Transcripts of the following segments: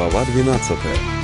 Глава 12.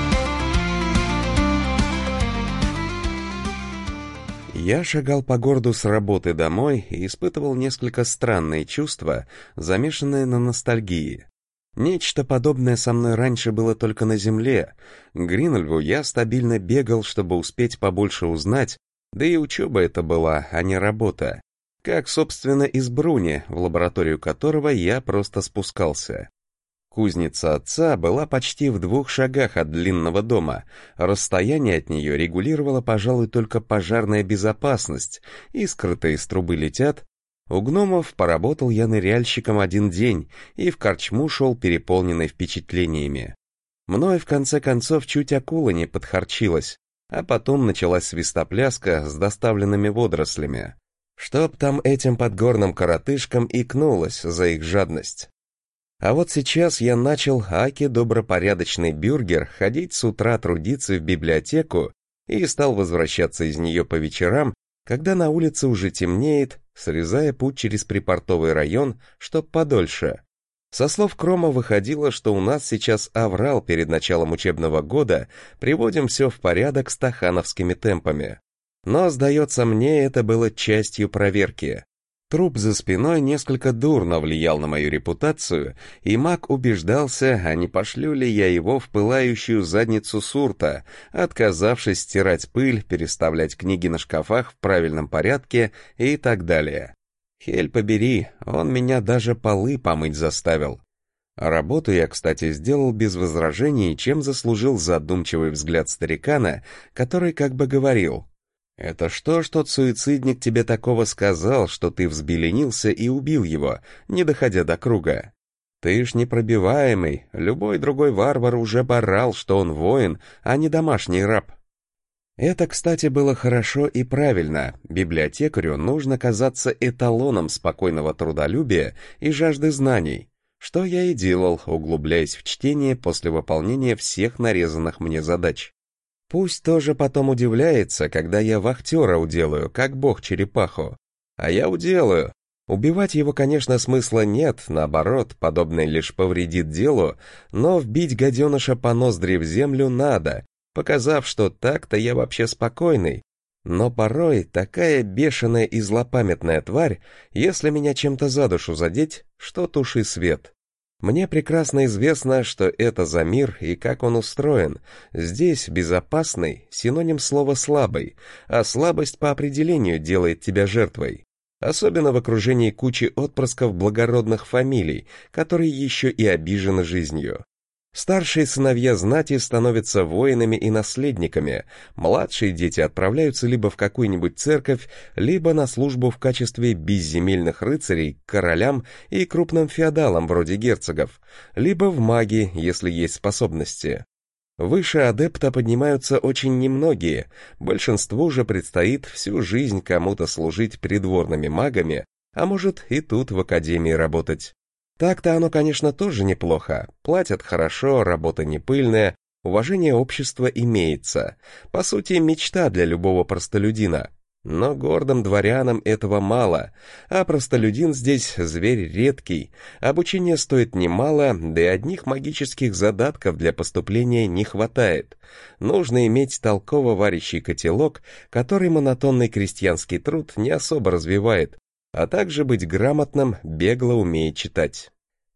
Я шагал по городу с работы домой и испытывал несколько странные чувства, замешанные на ностальгии. Нечто подобное со мной раньше было только на земле. К Гринольву я стабильно бегал, чтобы успеть побольше узнать, да и учеба это была, а не работа. Как, собственно, из Бруни, в лабораторию которого я просто спускался. Кузница отца была почти в 2 шагах от длинного дома. Расстояние от нее регулировала, пожалуй, только пожарная безопасность. Искры-то из трубы летят. У гномов поработал я ныряльщиком 1 день и в корчму шел переполненный впечатлениями. Мной, в конце концов, чуть акула не подхарчилась, а потом началась свистопляска с доставленными водорослями. Чтоб там этим подгорным коротышкам икнулось за их жадность. А вот сейчас я начал, аки добропорядочный бюргер, ходить с утра трудиться в библиотеку и стал возвращаться из нее по вечерам, когда на улице уже темнеет, срезая путь через припортовый район, чтоб подольше. Со слов Крома выходило, что у нас сейчас аврал перед началом учебного года, приводим все в порядок стахановскими темпами. Но, сдается мне, это было частью проверки. Труп за спиной несколько дурно влиял на мою репутацию, и маг убеждался, а не пошлю ли я его в пылающую задницу Сурта, отказавшись стирать пыль, переставлять книги на шкафах в правильном порядке и так далее. Хель побери, он меня даже полы помыть заставил. Работу я, кстати, сделал без возражений, чем заслужил задумчивый взгляд старикана, который как бы говорил: «Это что ж тот суицидник тебе такого сказал, что ты взбеленился и убил его, не доходя до круга? Ты ж непробиваемый, любой другой варвар уже бы орал, что он воин, а не домашний раб». Это, кстати, было хорошо и правильно. Библиотекарю нужно казаться эталоном спокойного трудолюбия и жажды знаний, что я и делал, углубляясь в чтение после выполнения всех нарезанных мне задач. Пусть тоже потом удивляется, когда я вахтера уделаю, как бог черепаху. А я уделаю. Убивать его, конечно, смысла нет, наоборот, подобное лишь повредит делу, но вбить гаденыша по ноздри в землю надо, показав, что так-то я вообще спокойный. Но порой такая бешеная и злопамятная тварь, если меня чем-то за душу задеть, что туши свет. Мне прекрасно известно, что это за мир и как он устроен. Здесь безопасный — синоним слова «слабый», а слабость по определению делает тебя жертвой. Особенно в окружении кучи отпрысков благородных фамилий, которые еще и обижены жизнью. Старшие сыновья знати становятся воинами и наследниками, младшие дети отправляются либо в какую-нибудь церковь, либо на службу в качестве безземельных рыцарей к королям и крупным феодалам вроде герцогов, либо в маги, если есть способности. Выше адепта поднимаются очень немногие, большинству же предстоит всю жизнь кому-то служить придворными магами, а может и тут в академии работать. Так-то оно, конечно, тоже неплохо. Платят хорошо, работа не пыльная, уважение общества имеется. По сути, мечта для любого простолюдина. Но гордым дворянам этого мало, а простолюдин здесь зверь редкий. Обучение стоит немало, да и одних магических задатков для поступления не хватает. Нужно иметь толково варящий котелок, который монотонный крестьянский труд не особо развивает, а также быть грамотным, бегло умея читать.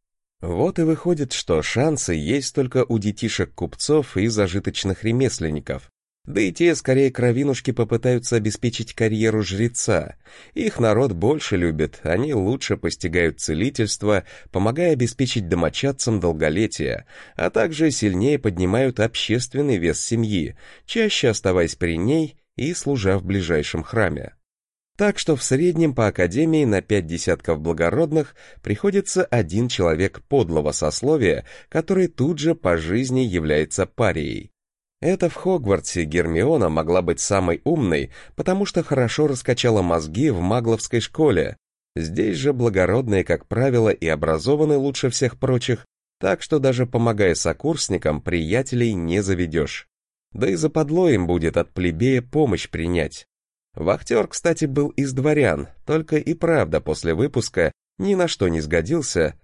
Вот и выходит, что шансы есть только у детишек купцов и зажиточных ремесленников. Да и те, скорее, кровинушки попытаются обеспечить карьеру жреца. Их народ больше любит, они лучше постигают целительство, помогая обеспечить домочадцам долголетие, а также сильнее поднимают общественный вес семьи, чаще оставаясь при ней и служа в ближайшем храме. Так что в среднем по академии на 5 десятков благородных приходится 1 человек подлого сословия, который тут же по жизни является парией. Это в Хогвартсе Гермиона могла быть самой умной, потому что хорошо раскачала мозги в магловской школе. Здесь же благородные, как правило, и образованы лучше всех прочих, так что даже помогая сокурсникам, приятелей не заведешь. Да и западло им будет от плебея помощь принять. Вахтер, кстати, был из дворян, только и правда после выпуска ни на что не сгодился,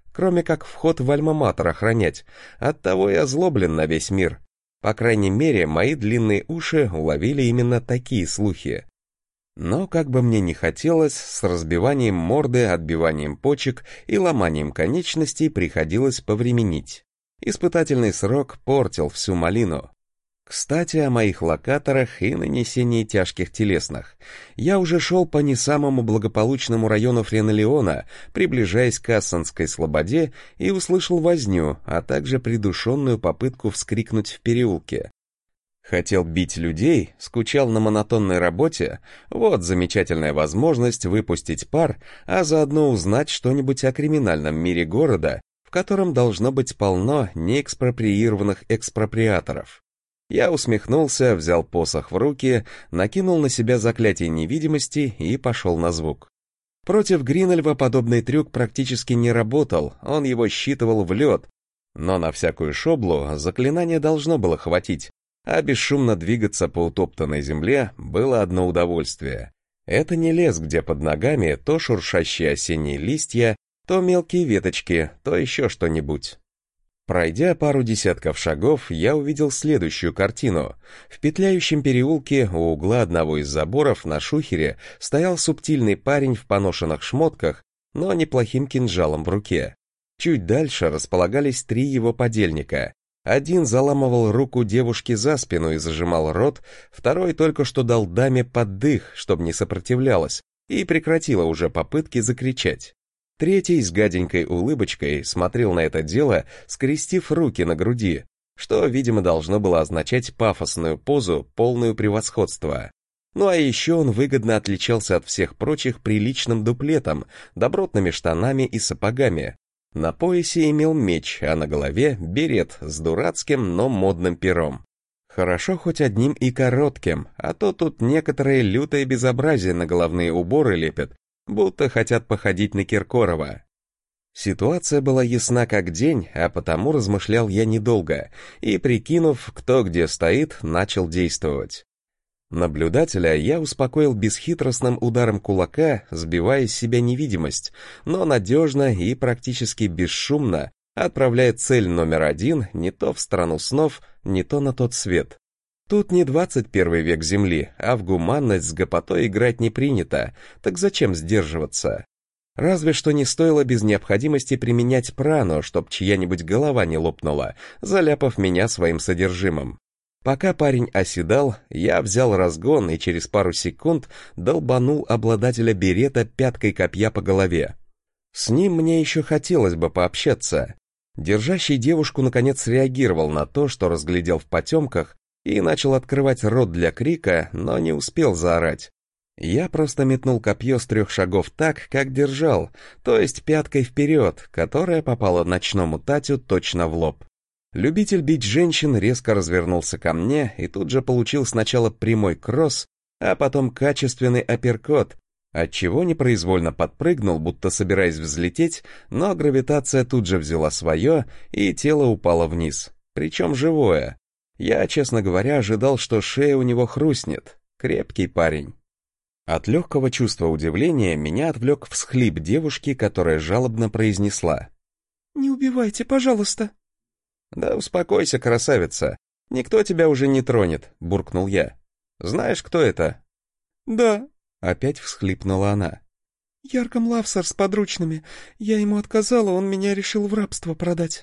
кроме как вход в альма-матер охранять. Оттого и озлоблен на весь мир. По крайней мере, мои длинные уши уловили именно такие слухи. Но, как бы мне ни хотелось, с разбиванием морды, отбиванием почек и ломанием конечностей приходилось повременить. Испытательный срок портил всю малину. Кстати, о моих локаторах и нанесении тяжких телесных. Я уже шел по не самому благополучному району Френолеона, приближаясь к Ассанской слободе, и услышал возню, а также придушенную попытку вскрикнуть в переулке. Хотел бить людей, скучал на монотонной работе, вот замечательная возможность выпустить пар, а заодно узнать что-нибудь о криминальном мире города, в котором должно быть полно неэкспроприированных экспроприаторов. Я усмехнулся, взял посох в руки, накинул на себя заклятие невидимости и пошел на звук. Против Гринельва подобный трюк практически не работал, он его считывал в лед, но на всякую шоблу заклинания должно было хватить, а бесшумно двигаться по утоптанной земле было одно удовольствие. Это не лес, где под ногами то шуршащие осенние листья, то мелкие веточки, то еще что-нибудь. Пройдя пару десятков шагов, я увидел следующую картину. В петляющем переулке у угла одного из заборов на шухере стоял субтильный парень в поношенных шмотках, но неплохим кинжалом в руке. Чуть дальше располагались 3 его подельника. Один заламывал руку девушки за спину и зажимал рот, второй только что дал даме под дых, чтобы не сопротивлялась, и прекратила уже попытки закричать. Третий с гаденькой улыбочкой смотрел на это дело, скрестив руки на груди, что, видимо, должно было означать пафосную позу, полную превосходства. Ну а еще он выгодно отличался от всех прочих приличным дуплетом, добротными штанами и сапогами. На поясе имел меч, а на голове берет с дурацким, но модным пером. Хорошо хоть одним и коротким, а то тут некоторые лютое безобразие на головные уборы лепят, будто хотят походить на Киркорова. Ситуация была ясна как день, а потому размышлял я недолго, и, прикинув, кто где стоит, начал действовать. Наблюдателя я успокоил бесхитростным ударом кулака, сбивая с себя невидимость, но надежно и практически бесшумно отправляя цель номер 1 не то в страну снов, не то на тот свет. Тут не 21 век Земли, а в гуманность с гопотой играть не принято, так зачем сдерживаться? Разве что не стоило без необходимости применять прану, чтоб чья-нибудь голова не лопнула, заляпав меня своим содержимым. Пока парень оседал, я взял разгон и через пару секунд долбанул обладателя берета пяткой копья по голове. С ним мне еще хотелось бы пообщаться. Держащий девушку наконец реагировал на то, что разглядел в потемках, и начал открывать рот для крика, но не успел заорать. Я просто метнул копье с 3 шагов так, как держал, то есть пяткой вперед, которая попала ночному Татю точно в лоб. Любитель бить женщин резко развернулся ко мне и тут же получил сначала прямой кросс, а потом качественный апперкот, отчего непроизвольно подпрыгнул, будто собираясь взлететь, но гравитация тут же взяла свое, и тело упало вниз, причем живое. Я, честно говоря, ожидал, что шея у него хрустнет. Крепкий парень. От легкого чувства удивления меня отвлек всхлип девушки, которая жалобно произнесла: «Не убивайте, пожалуйста». «Да успокойся, красавица. Никто тебя уже не тронет», — буркнул я. «Знаешь, кто это?» «Да», — опять всхлипнула она. «Ярком Лавсар с подручными. Я ему отказала, он меня решил в рабство продать».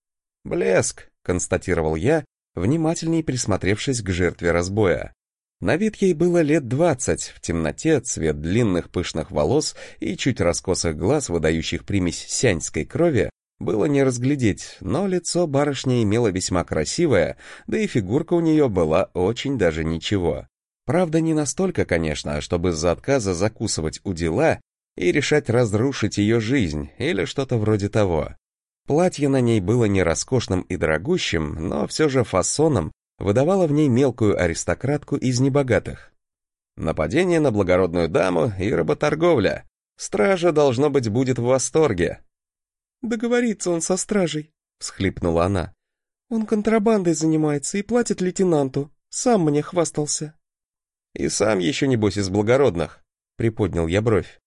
«Блеск», — констатировал я, внимательней присмотревшись к жертве разбоя. На вид ей было лет 20, в темноте цвет длинных пышных волос и чуть раскосых глаз, выдающих примесь сяньской крови, было не разглядеть, но лицо барышни имело весьма красивое, да и фигурка у нее была очень даже ничего. Правда, не настолько, конечно, чтобы из-за отказа закусывать у дела и решать разрушить ее жизнь или что-то вроде того. Платье на ней было не роскошным и дорогущим, но все же фасоном выдавало в ней мелкую аристократку из небогатых. Нападение на благородную даму и работорговля. Стража, должно быть, будет в восторге. «Договорится он со стражей», — всхлипнула она. «Он контрабандой занимается и платит лейтенанту. Сам мне хвастался». «И сам еще, небось, из благородных», — приподнял я бровь.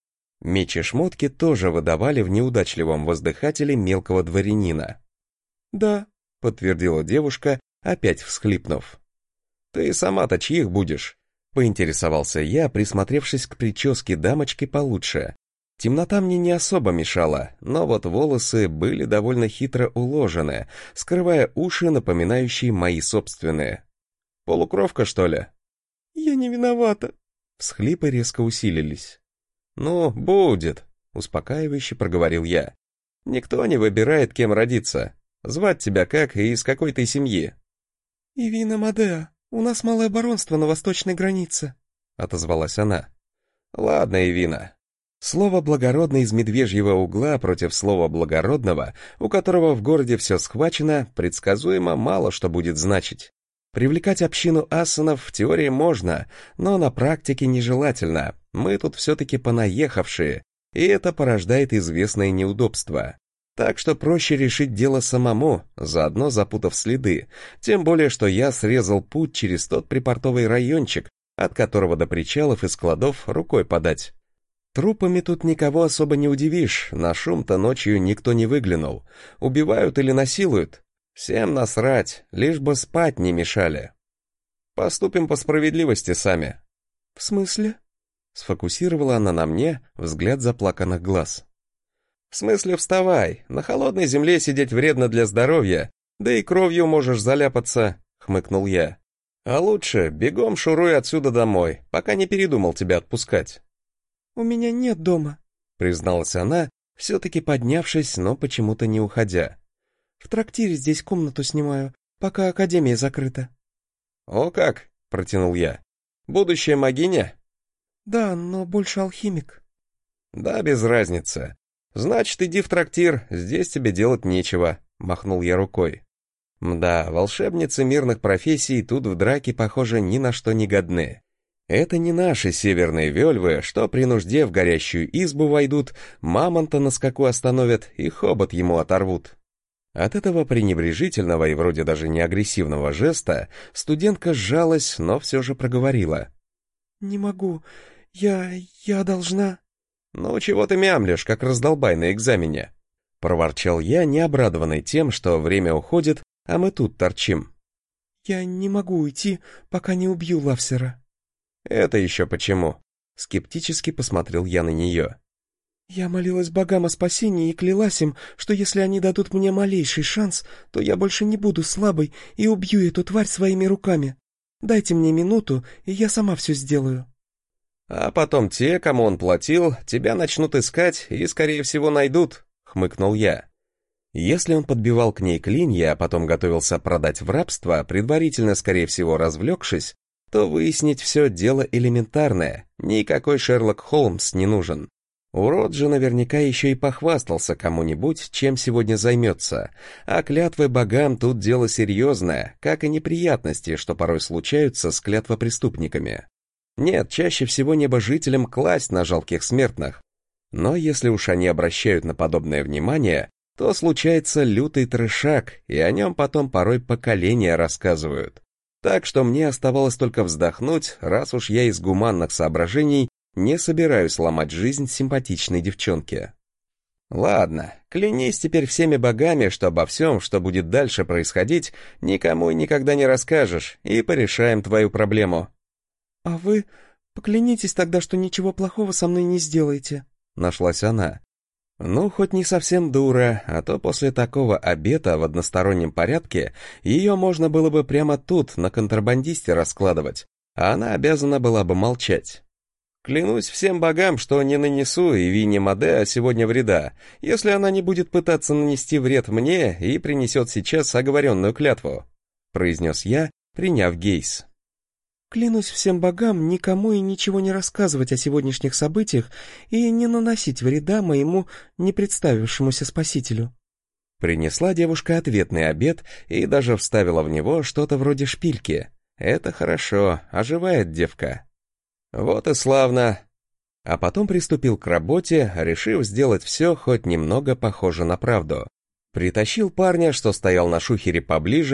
Меч и шмотки тоже выдавали в неудачливом воздыхателе мелкого дворянина. «Да», — подтвердила девушка, опять всхлипнув. «Ты сама-то чьих будешь?» — поинтересовался я, присмотревшись к прическе дамочки получше. Темнота мне не особо мешала, но вот волосы были довольно хитро уложены, скрывая уши, напоминающие мои собственные. «Полукровка, что ли?» «Я не виновата». Всхлипы резко усилились. «Ну, будет», — успокаивающе проговорил я. «Никто не выбирает, кем родиться. Звать тебя как и из какой ты семьи?» «Ивина Мадеа, у нас малое баронство на восточной границе», — отозвалась она. «Ладно, Ивина». Слово «благородный» из медвежьего угла против слова «благородного», у которого в городе все схвачено, предсказуемо мало что будет значить. Привлекать общину ассанов в теории можно, но на практике нежелательно. Мы тут все-таки понаехавшие, и это порождает известные неудобства. Так что проще решить дело самому, заодно запутав следы, тем более что я срезал путь через тот припортовый райончик, от которого до причалов и складов рукой подать. Трупами тут никого особо не удивишь, на шум-то ночью никто не выглянул. Убивают или насилуют? Всем насрать, лишь бы спать не мешали. Поступим по справедливости сами. «В смысле?» — сфокусировала она на мне взгляд заплаканных глаз. «В смысле вставай, на холодной земле сидеть вредно для здоровья, да и кровью можешь заляпаться», — хмыкнул я. «А лучше бегом шуруй отсюда домой, пока не передумал тебя отпускать». «У меня нет дома», — призналась она, все-таки поднявшись, но почему-то не уходя. «В трактире здесь комнату снимаю, пока академия закрыта». «О как!» — протянул я. «Будущая могиня?» «Да, но больше алхимик». «Да, без разницы. Значит, иди в трактир, здесь тебе делать нечего», — махнул я рукой. «Мда, волшебницы мирных профессий тут в драке, похоже, ни на что не годны. Это не наши северные вельвы, что при нужде в горящую избу войдут, мамонта на скаку остановят и хобот ему оторвут». От этого пренебрежительного и вроде даже не агрессивного жеста студентка сжалась, но все же проговорила. «Не могу. Я должна...» «Ну, чего ты мямлишь, как раздолбай на экзамене?» Проворчал я, не обрадованный тем, что время уходит, а мы тут торчим. «Я не могу уйти, пока не убью Лавсера». «Это еще почему?» Скептически посмотрел я на нее. «Я молилась богам о спасении и клялась им, что если они дадут мне малейший шанс, то я больше не буду слабой и убью эту тварь своими руками. Дайте мне минуту, и я сама все сделаю». «А потом те, кому он платил, тебя начнут искать и, скорее всего, найдут», — хмыкнул я. Если он подбивал к ней клинья, а потом готовился продать в рабство, предварительно, скорее всего, развлекшись, то выяснить все дело элементарное, никакой Шерлок Холмс не нужен. Урод же наверняка еще и похвастался кому-нибудь, чем сегодня займется, а клятвы богам тут дело серьезное, как и неприятности, что порой случаются с клятвопреступниками. Нет, чаще всего небожителям класть на жалких смертных. Но если уж они обращают на подобное внимание, то случается лютый трешак, и о нем потом порой поколения рассказывают. Так что мне оставалось только вздохнуть, раз уж я из гуманных соображений не собираюсь ломать жизнь симпатичной девчонке. Ладно, клянись теперь всеми богами, что обо всем, что будет дальше происходить, никому и никогда не расскажешь, и порешаем твою проблему. «А вы поклянитесь тогда, что ничего плохого со мной не сделаете», — нашлась она. Ну, хоть не совсем дура, а то после такого обета в одностороннем порядке ее можно было бы прямо тут, на контрабандисте, раскладывать, а она обязана была бы молчать. Клянусь всем богам, что не нанесу Ивине Мадеа сегодня вреда, если она не будет пытаться нанести вред мне и принесет сейчас оговоренную клятву», — произнес я, приняв гейс. «Клянусь всем богам никому и ничего не рассказывать о сегодняшних событиях и не наносить вреда моему непредставившемуся спасителю». Принесла девушка ответный обет и даже вставила в него что-то вроде шпильки. Это хорошо, оживает девка. Вот и славно. А потом приступил к работе, решив сделать все хоть немного похоже на правду. Притащил парня, что стоял на шухере поближе,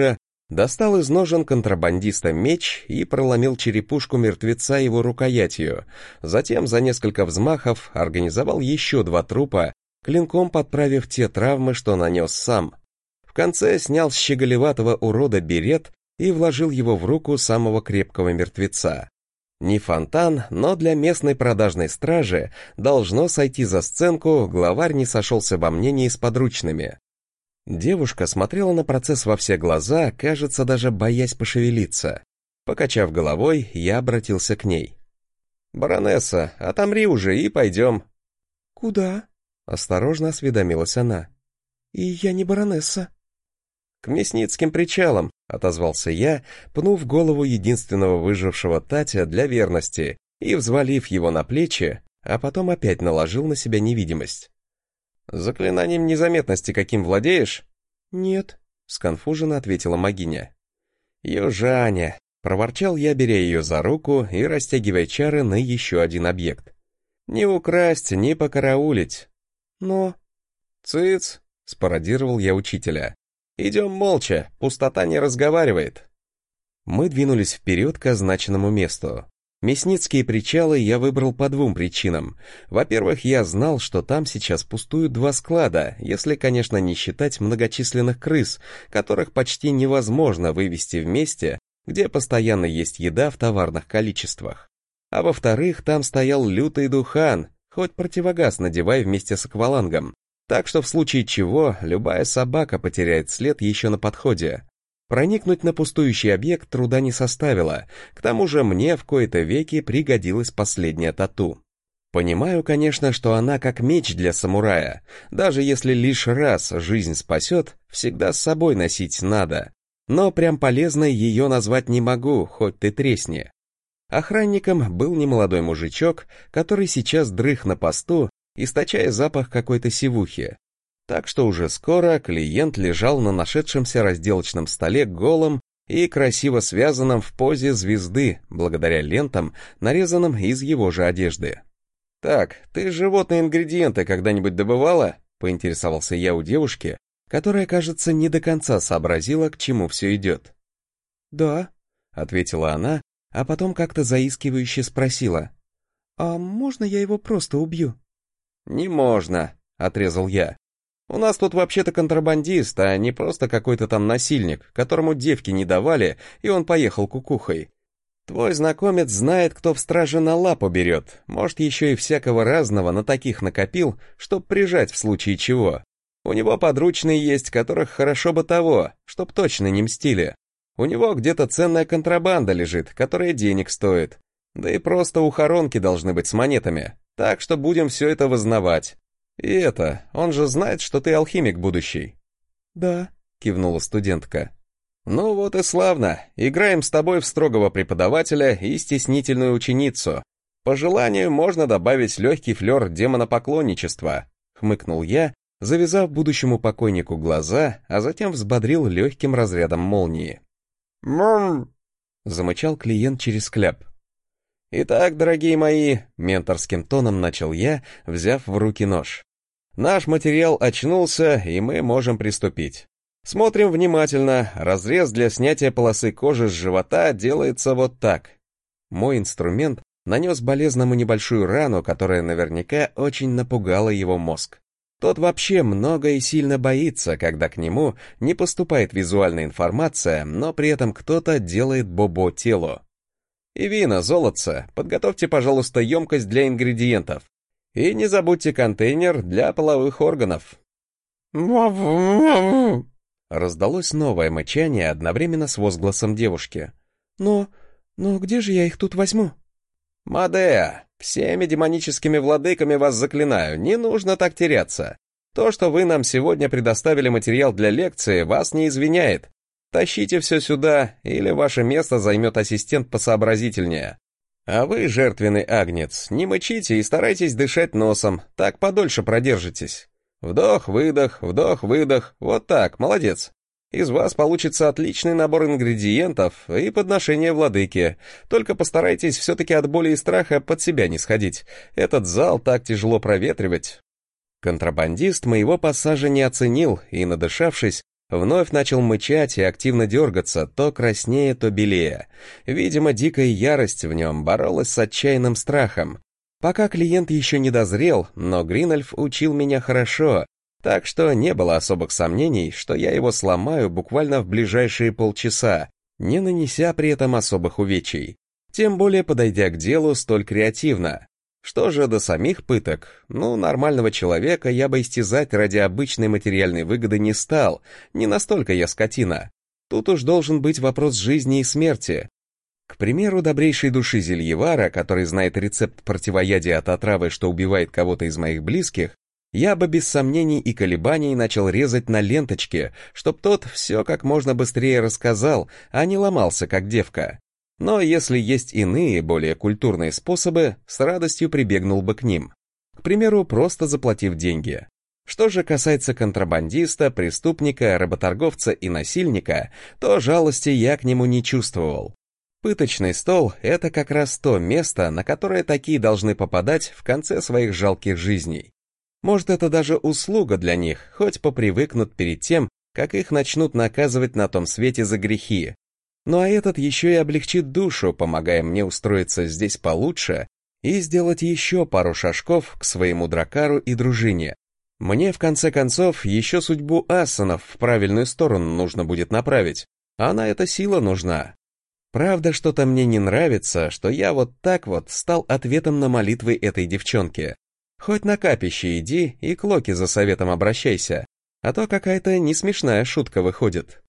Достал из ножен контрабандиста меч и проломил черепушку мертвеца его рукоятью. Затем за несколько взмахов организовал еще 2 трупа, клинком подправив те травмы, что нанес сам. В конце снял с щеголеватого урода берет и вложил его в руку самого крепкого мертвеца. Не фонтан, но для местной продажной стражи должно сойти за сценку, главарь не сошелся во мнении с подручными. Девушка смотрела на процесс во все глаза, кажется, даже боясь пошевелиться. Покачав головой, я обратился к ней. «Баронесса, отомри уже и пойдем». «Куда?» — осторожно осведомилась она. «И я не баронесса». «К Мясницким причалам», — отозвался я, пнув голову единственного выжившего Татя для верности и взвалив его на плечи, а потом опять наложил на себя невидимость. «Заклинанием незаметности каким владеешь?» «Нет», — сконфуженно ответила могиня. «Южаня», — проворчал я, беря ее за руку и растягивая чары на еще один объект. «Не украсть, не покараулить». «Но...» «Цыц», — спародировал я учителя. «Идем молча, пустота не разговаривает». Мы двинулись вперед к означенному месту. Мясницкие причалы я выбрал по 2 причинам. Во-первых, я знал, что там сейчас пустуют 2 склада, если, конечно, не считать многочисленных крыс, которых почти невозможно вывести в месте, где постоянно есть еда в товарных количествах. А во-вторых, там стоял лютый духан, хоть противогаз надевай вместе с аквалангом, так что в случае чего любая собака потеряет след еще на подходе. Проникнуть на пустующий объект труда не составило, к тому же мне в кои-то веки пригодилась последняя тату. Понимаю, конечно, что она как меч для самурая, даже если лишь раз жизнь спасет, всегда с собой носить надо, но прям полезной ее назвать не могу, хоть ты тресни. Охранником был немолодой мужичок, который сейчас дрых на посту, источая запах какой-то сивухи. Так что уже скоро клиент лежал на нашедшемся разделочном столе голым и красиво связанном в позе звезды, благодаря лентам, нарезанным из его же одежды. «Так, ты животные ингредиенты когда-нибудь добывала?» — поинтересовался я у девушки, которая, кажется, не до конца сообразила, к чему все идет. «Да», — ответила она, а потом как-то заискивающе спросила. «А можно я его просто убью?» «Не можно», — отрезал я. «У нас тут вообще-то контрабандист, а не просто какой-то там насильник, которому девки не давали, и он поехал кукухой. Твой знакомец знает, кто в страже на лапу берет, может, еще и всякого разного на таких накопил, чтоб прижать в случае чего. У него подручные есть, которых хорошо бы того, чтоб точно не мстили. У него где-то ценная контрабанда лежит, которая денег стоит. Да и просто ухоронки должны быть с монетами, так что будем все это вызнавать. И это, он же знает, что ты алхимик будущий». «Да», — кивнула студентка. «Ну вот и славно, играем с тобой в строгого преподавателя и стеснительную ученицу. По желанию можно добавить легкий флер демонопоклонничества», — хмыкнул я, завязав будущему покойнику глаза, а затем взбодрил легким разрядом молнии. «Мм!» — замычал клиент через кляп. «Итак, дорогие мои», — менторским тоном начал я, взяв в руки нож. «Наш материал очнулся, и мы можем приступить. Смотрим внимательно, разрез для снятия полосы кожи с живота делается вот так». Мой инструмент нанес болезному небольшую рану, которая наверняка очень напугала его мозг. Тот вообще много и сильно боится, когда к нему не поступает визуальная информация, но при этом кто-то делает бобо телу. «Ивина, золотце, подготовьте, пожалуйста, емкость для ингредиентов. И не забудьте контейнер для половых органов». Раздалось новое мычание одновременно с возгласом девушки. Но где же я их тут возьму?» «Мадеа, всеми демоническими владыками вас заклинаю, не нужно так теряться. То, что вы нам сегодня предоставили материал для лекции, вас не извиняет. Тащите все сюда, или ваше место займет ассистент посообразительнее. А вы, жертвенный агнец, не мычите и старайтесь дышать носом, так подольше продержитесь. Вдох-выдох, вдох-выдох, вот так, молодец. Из вас получится отличный набор ингредиентов и подношение владыки. Только постарайтесь все-таки от боли и страха под себя не сходить. Этот зал так тяжело проветривать». Контрабандист моего пассажа не оценил и, надышавшись, Вновь начал мычать и активно дергаться, то краснее, то белее. Видимо, дикая ярость в нем боролась с отчаянным страхом. Пока клиент еще не дозрел, но Гринольф учил меня хорошо, так что не было особых сомнений, что я его сломаю буквально в ближайшие полчаса, не нанеся при этом особых увечий. Тем более подойдя к делу столь креативно. Что же до самих пыток? Нормального человека я бы истязать ради обычной материальной выгоды не стал, не настолько я скотина. Тут уж должен быть вопрос жизни и смерти. К примеру, добрейшей души зельевара, который знает рецепт противоядия от отравы, что убивает кого-то из моих близких, я бы без сомнений и колебаний начал резать на ленточке, чтоб тот все как можно быстрее рассказал, а не ломался как девка. Но если есть иные, более культурные способы, с радостью прибегнул бы к ним. К примеру, просто заплатив деньги. Что же касается контрабандиста, преступника, работорговца и насильника, то жалости я к нему не чувствовал. Пыточный стол — это как раз то место, на которое такие должны попадать в конце своих жалких жизней. Может, это даже услуга для них, хоть попривыкнут перед тем, как их начнут наказывать на том свете за грехи. Ну а этот еще и облегчит душу, помогая мне устроиться здесь получше и сделать еще пару шажков к своему дракару и дружине. Мне, в конце концов, еще судьбу ассанов в правильную сторону нужно будет направить, а на это сила нужна. Правда, что-то мне не нравится, что я вот так вот стал ответом на молитвы этой девчонки. Хоть на капище иди и к Локи за советом обращайся, а то какая-то несмешная шутка выходит.